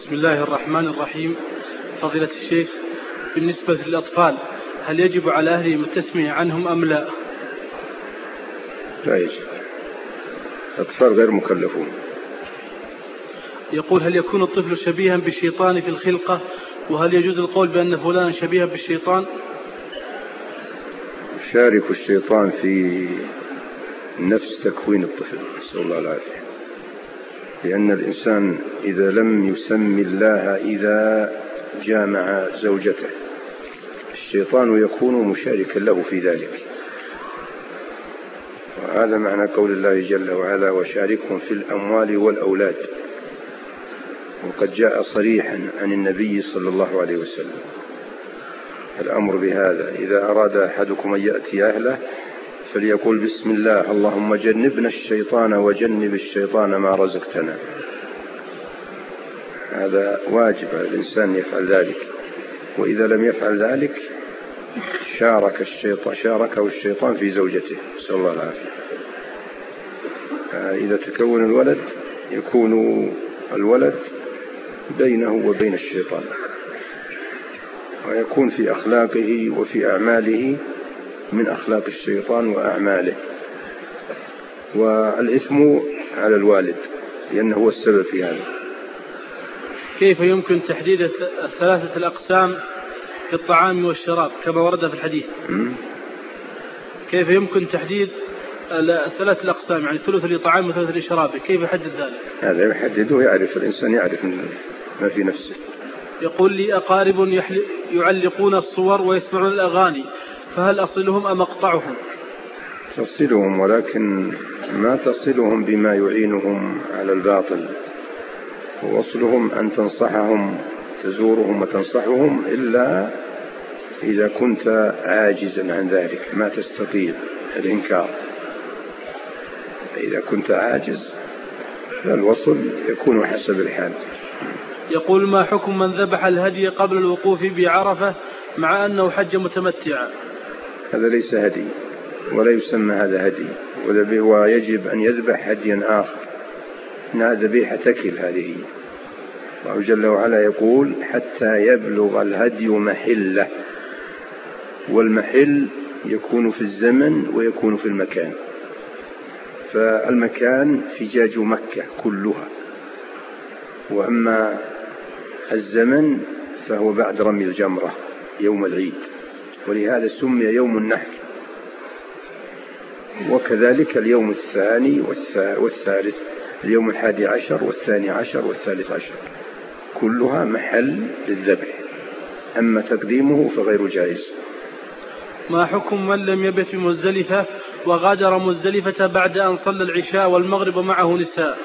بسم الله الرحمن الرحيم. فضيلة الشيخ، بالنسبة للأطفال هل يجب على أهلهم التسمية عنهم أم لا؟ لا يجب، الأطفال غير مكلفون. يقول: هل يكون الطفل شبيها بالشيطان في الخلقة؟ وهل يجوز القول بأن فلان شبيه بالشيطان؟ يشارك الشيطان في نفس تكوين الطفل، نسأل الله العافية، لأن الإنسان إذا لم يسمي الله إذا جامع زوجته الشيطان يكون مشاركا له في ذلك. وهذا معنى قول الله جل وعلا: وشاركهم في الأموال والأولاد. وقد جاء صريحا عن النبي صلى الله عليه وسلم الأمر بهذا: إذا أراد أحدكم أن يأتي أهله فليقول بسم الله اللهم جنبنا الشيطان وجنب الشيطان ما رزقتنا. هذا واجب على الإنسان يفعل ذلك، وإذا لم يفعل ذلك شاركه الشيطان في زوجته، نسأل الله العافية. إذا تكون الولد يكون الولد بينه وبين الشيطان، ويكون في أخلاقه وفي أعماله من أخلاق الشيطان وأعماله، والإثم على الوالد لأنه هو السبب في هذا. كيف يمكن تحديد الثلاثة الأقسام في الطعام والشراب كما ورد في الحديث؟ كيف يمكن تحديد الثلاث الأقسام، يعني ثلث لطعام وثلث لشراب، كيف يحدد ذلك؟ هذا يحدده، يعرف الإنسان، يعرف ما في نفسه. يقول لي: أقارب يعلقون الصور ويسمعون الأغاني، فهل أصلهم أم أقطعهم؟ تصلهم، ولكن ما تصلهم بما يعينهم على الباطل. ووصلهم أن تنصحهم، تزورهم وتنصحهم، إلا إذا كنت عاجزا عن ذلك ما تستطيع الإنكار. إذا كنت عاجز فالوصل يكون حسب الحال. يقول: ما حكم من ذبح الهدي قبل الوقوف بعرفة مع أنه حج متمتعا؟ هذا ليس هدي، ولا يسمى هذا هدي، ويجب أن يذبح هديا آخر. إنها ذبيحة تكل هذه. الله جل وعلا يقول: حتى يبلغ الهدي محله. والمحل يكون في الزمن ويكون في المكان. فالمكان فجاج مكة كلها، وأما الزمن فهو بعد رمي الجمرة يوم العيد، ولهذا سمي يوم النحر. وكذلك اليوم الثاني والثالث، اليوم 11 والثاني عشر والثالث عشر، كلها محل للذبح، أما تقديمه فغير جائز. ما حكم من لم يبت في مزدلفة وغادر مزدلفة بعد أن صلى العشاء والمغرب معه نساء؟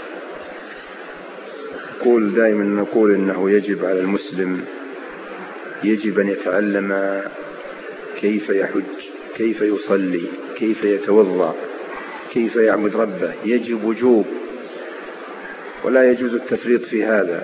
دائما نقول إنه يجب على المسلم، يجب أن يتعلم كيف يحج، كيف يصلي، كيف يتوضأ، كيف يعبد ربه. يجب وجوب، ولا يجوز التفريط في هذا.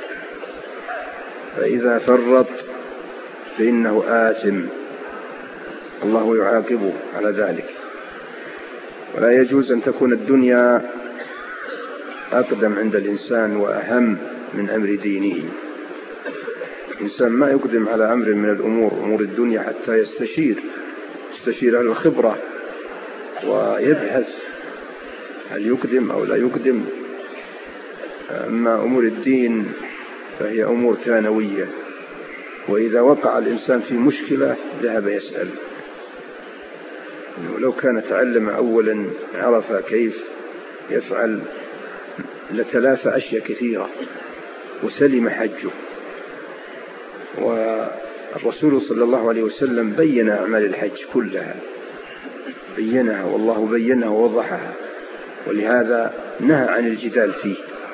فإذا فرط فإنه آثم، الله يعاقبه على ذلك. ولا يجوز أن تكون الدنيا أقدم عند الإنسان وأهم من أمر دينه. الإنسان ما يقدم على أمر من أمور الدنيا حتى يستشير على الخبرة ويبحث هل يقدم أو لا يقدم. أما أمور الدين فهي أمور ثانوية، وإذا وقع الإنسان في مشكلة ذهب يسأل. ولو كان تعلم أولا عرف كيف يفعل لتلافى أشياء كثيرة وسلم حجه. والرسول صلى الله عليه وسلم بين أعمال الحج كلها، بينها، والله بينها ووضحها، ولهذا نهى عن الجدال فيه.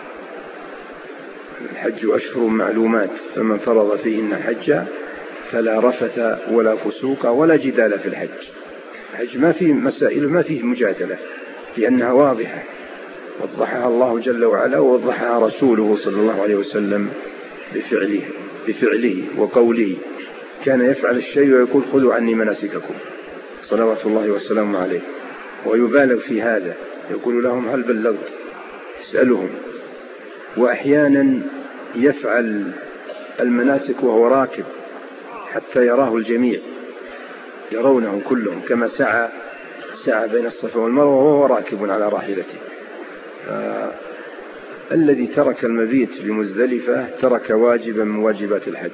الحج أشهر معلومات، فمن فرض فيهن الحج فلا رفث ولا فسوق ولا جدال في الحج. الحج ما فيه مسائل، ما فيه مجادلة، لأنها واضحة، وضحها الله جل وعلا ووضحها رسوله صلى الله عليه وسلم بفعله وقوله. كان يفعل الشيء ويقول: خذوا عني مناسككم، صلوات الله وسلامه عليه. ويبالغ في هذا، يقول لهم: هل بلغت؟ اسألهم. وأحيانا يفعل المناسك وهو راكب حتى يراه الجميع، يرونه كلهم، كما سعى بين الصفا والمروة وهو راكب على راحلته. الذي ترك المبيت بمزدلفة ترك واجبا من واجبات الحج.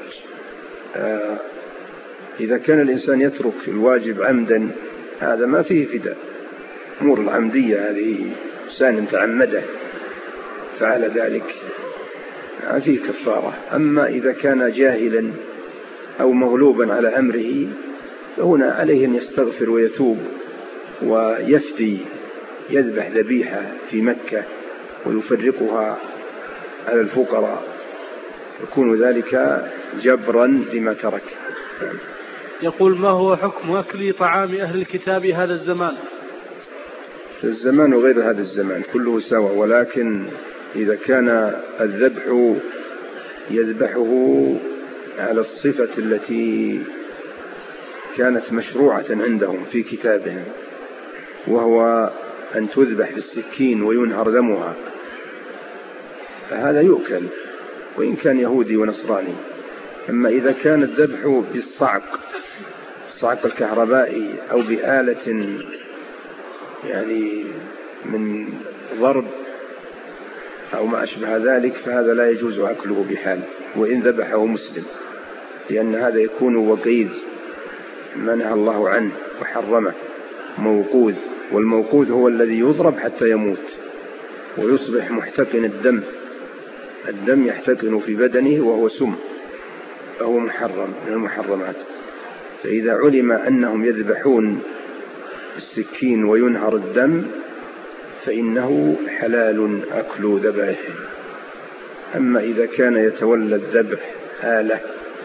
إذا كان الإنسان يترك الواجب عمدا هذا ما فيه فداء. أمور العمدية هذه إنسان تعمده فعل ذلك ما فيه كفارة. أما إذا كان جاهلا أو مغلوبا على أمره فهنا عليه أن يستغفر ويتوب ويفدي، يذبح ذبيحة في مكة ويفرقها على الفقراء، يكون ذلك جبرا لما ترك. يقول: ما هو حكم أكل طعام أهل الكتاب هذا الزمان؟ الزمان وغير هذا الزمان كله سواء، ولكن إذا كان الذبح يذبحه على الصفة التي كانت مشروعة عندهم في كتابهم، وهو أن تذبح بالسكين وينهر دمها، فهذا يؤكل وإن كان يهودي ونصراني. أما إذا كان الذبح بالصعق الكهربائي أو بآلة يعني من ضرب أو ما أشبه ذلك فهذا لا يجوز أكله بحال وإن ذبحه مسلم، لأن هذا يكون وقيد منع الله عنه وحرمه، موقوذ، والموقوذ هو الذي يضرب حتى يموت ويصبح محتقن الدم يحتقن في بدنه وهو سم، فهو محرم من المحرمات. فإذا علم أنهم يذبحون السكين وينهر الدم فإنه حلال أكل ذبائحهم. أما إذا كان يتولى الذبح آلة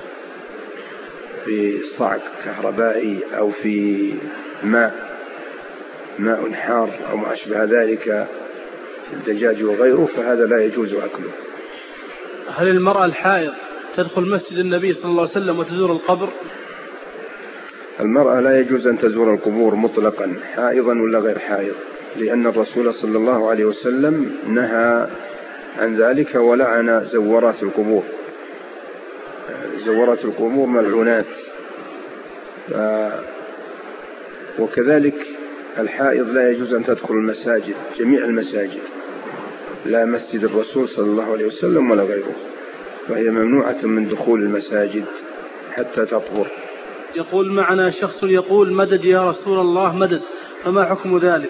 في صعق كهربائي أو في ماء حار أو ما أشبه ذلك الدجاج وغيره فهذا لا يجوز أكله. هل المرأة الحائض تدخل مسجد النبي صلى الله عليه وسلم وتزور القبر؟ المرأة لا يجوز أن تزور القبور مطلقا، حائضا ولا غير حائض، لأن الرسول صلى الله عليه وسلم نهى عن ذلك ولعن زورات القبور. زورات القبور ملعونات. وكذلك الحائض لا يجوز أن تدخل المساجد، جميع المساجد، لا مسجد الرسول صلى الله عليه وسلم ولا غيره، فهي ممنوعة من دخول المساجد حتى تطهر. يقول: معنا شخص يقول: مدد يا رسول الله مدد، فما حكم ذلك؟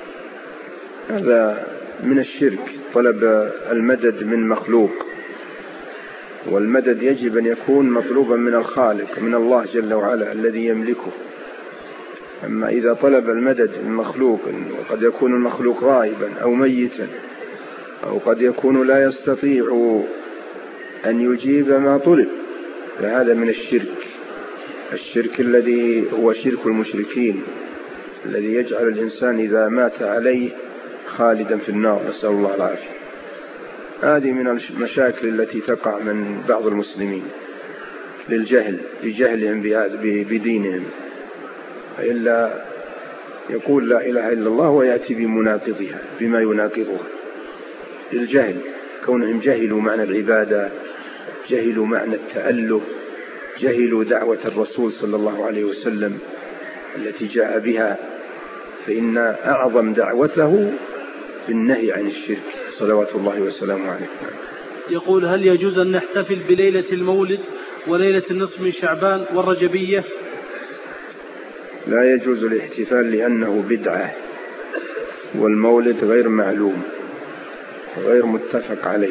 هذا من الشرك، طلب المدد من مخلوق، والمدد يجب أن يكون مطلوبا من الخالق، من الله جل وعلا الذي يملكه. أما إذا طلب المدد من مخلوق، وقد يكون المخلوق غائبا أو ميتا، أو قد يكون لا يستطيع أن يجيب ما طلب، فهذا من الشرك الذي هو شرك المشركين، الذي يجعل الإنسان إذا مات عليه خالدا في النار، نسأل الله العافية. هذه من المشاكل التي تقع من بعض المسلمين لجهلهم بدينهم، إلا يقول لا إله إلا الله ويأتي بمناقضها بما يناقضها، للجهل، كونهم جهلوا معنى العبادة، جهلوا معنى التأله، جهلوا دعوة الرسول صلى الله عليه وسلم التي جاء بها، فإن أعظم دعوته بالنهي عن الشرك صلوات الله وسلامه عليه. يقول: هل يجوز أن نحتفل بليلة المولد وليلة النصف من شعبان والرجبية؟ لا يجوز الاحتفال لأنه بدعة، والمولد غير معلوم غير متفق عليه،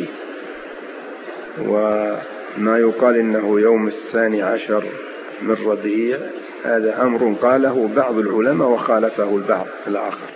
وما يقال إنه يوم 12 من ربيع هذا أمر قاله بعض العلماء وخالفه البعض الآخر،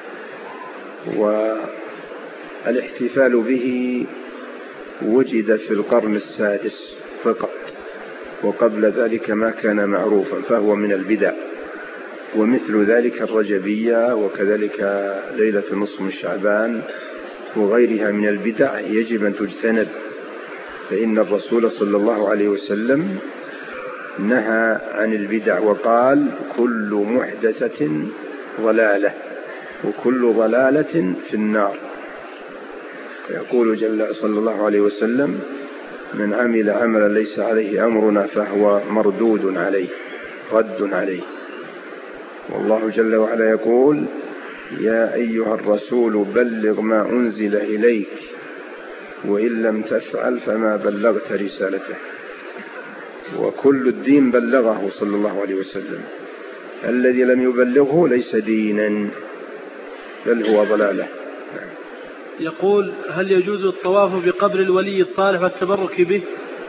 والاحتفال به وجد في القرن السادس فقط، وقبل ذلك ما كان معروفا، فهو من البدع. ومثل ذلك الرجبية، وكذلك ليلة نصف من شعبان وغيرها من البدع يجب أن تجتنب، فإن الرسول صلى الله عليه وسلم نهى عن البدع وقال: كل محدثة ضلالة وكل ضلالة في النار. يقول صلى الله عليه وسلم: من عمل عملا ليس عليه أمرنا فهو مردود عليه، رد عليه. والله جل وعلا يقول: يا أيها الرسول بلغ ما أنزل إليك وإن لم تفعل فما بلغت رسالته. وكل الدين بلغه صلى الله عليه وسلم، الذي لم يبلغه ليس دينا بل هو ضلالة. يقول: هل يجوز الطواف بقبر الولي الصالح والتبرك به؟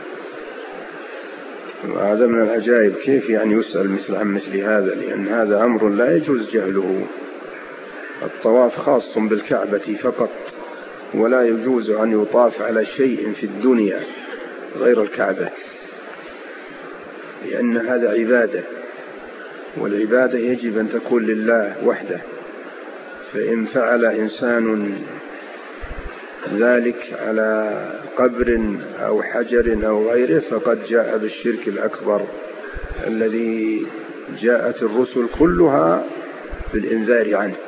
هذا من العجائب، كيف يعني يسأل عن مثل هذا؟ لأن هذا أمر لا يجوز جهله. الطواف خاص بالكعبة فقط، ولا يجوز أن يطاف على شيء في الدنيا غير الكعبة، لأن هذا عبادة، والعبادة يجب أن تكون لله وحده. فإن فعل إنسان ذلك على قبر أو حجر أو غيره فقد جاء بالشرك الأكبر الذي جاءت الرسل كلها بالإنذار عنه.